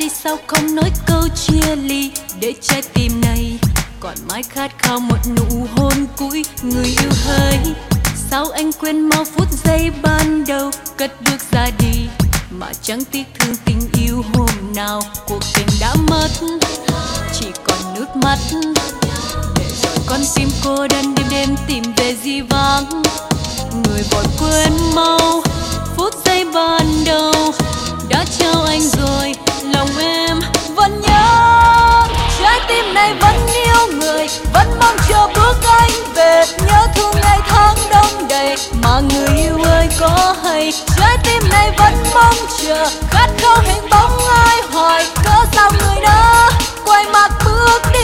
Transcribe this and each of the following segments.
đi sao không nói câu chia ly, để trái tim này còn mãi khát khao một nụ hôn cuối. Người yêu hỡi, sao anh quên mau phút giây ban đầu, cất bước ra đi mà chẳng tiếc thương tình yêu hôm nào. Cuộc tình đã mất, chỉ còn nước mắt, để rồi con tim cô đơn đêm đêm tìm về di vắng. Người vội quên mau phút giây ban đầu, đã trao anh rồi lòng em vẫn nhớ. Trái tim này vẫn yêu người, vẫn mong chờ bước anh về, nhớ thương ngày tháng đông đầy mà người yêu ơi có hay. Trái tim này vẫn mong chờ, khát khao hình bóng ai hoài, cớ sao người đã quay mặt bước đi.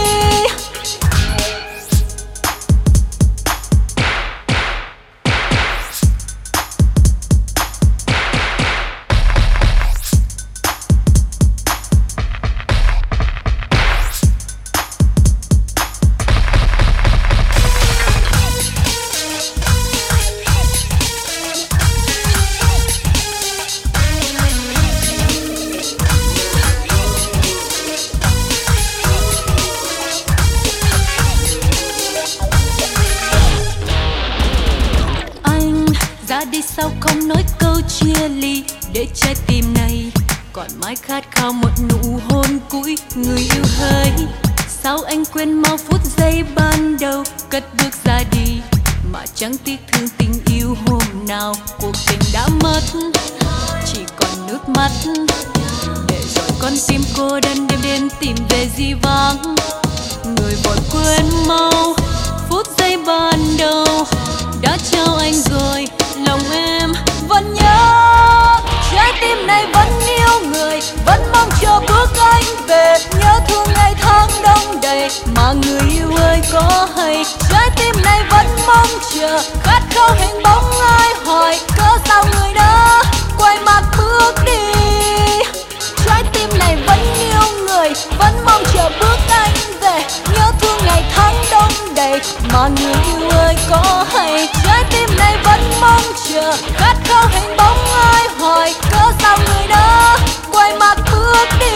Đi sao không nói câu chia ly, để trái tim này còn mãi khát khao một nụ hôn cuối. Người yêu hỡi, sao anh quên mau phút giây ban đầu, cất bước ra đi mà chẳng tiếc thương tình yêu hôm nào. Cuộc tình đã mất, chỉ còn nước mắt, để rồi con tim cô đơn đêm đêm tìm về di vắng. Người vội quên mau phút giây ban đầu, đã trao anh rồi lòng em vẫn nhớ. Trái tim này vẫn yêu người, vẫn mong chờ bước anh về, nhớ thương ngày tháng đông đầy mà người yêu ơi có hay. Trái tim này vẫn mong chờ, khát khao hình bóng ai hoài, cớ sao người đã quay mặt bước đi. Trái tim này vẫn yêu người, vẫn mong chờ bước anh về, nhớ thương ngày tháng đông đầy mà người yêu ơi có hay. Trái tim này vẫn mong chờ, khát khao hình bóng ai hoài, cớ sao người đã quay mặt bước đi.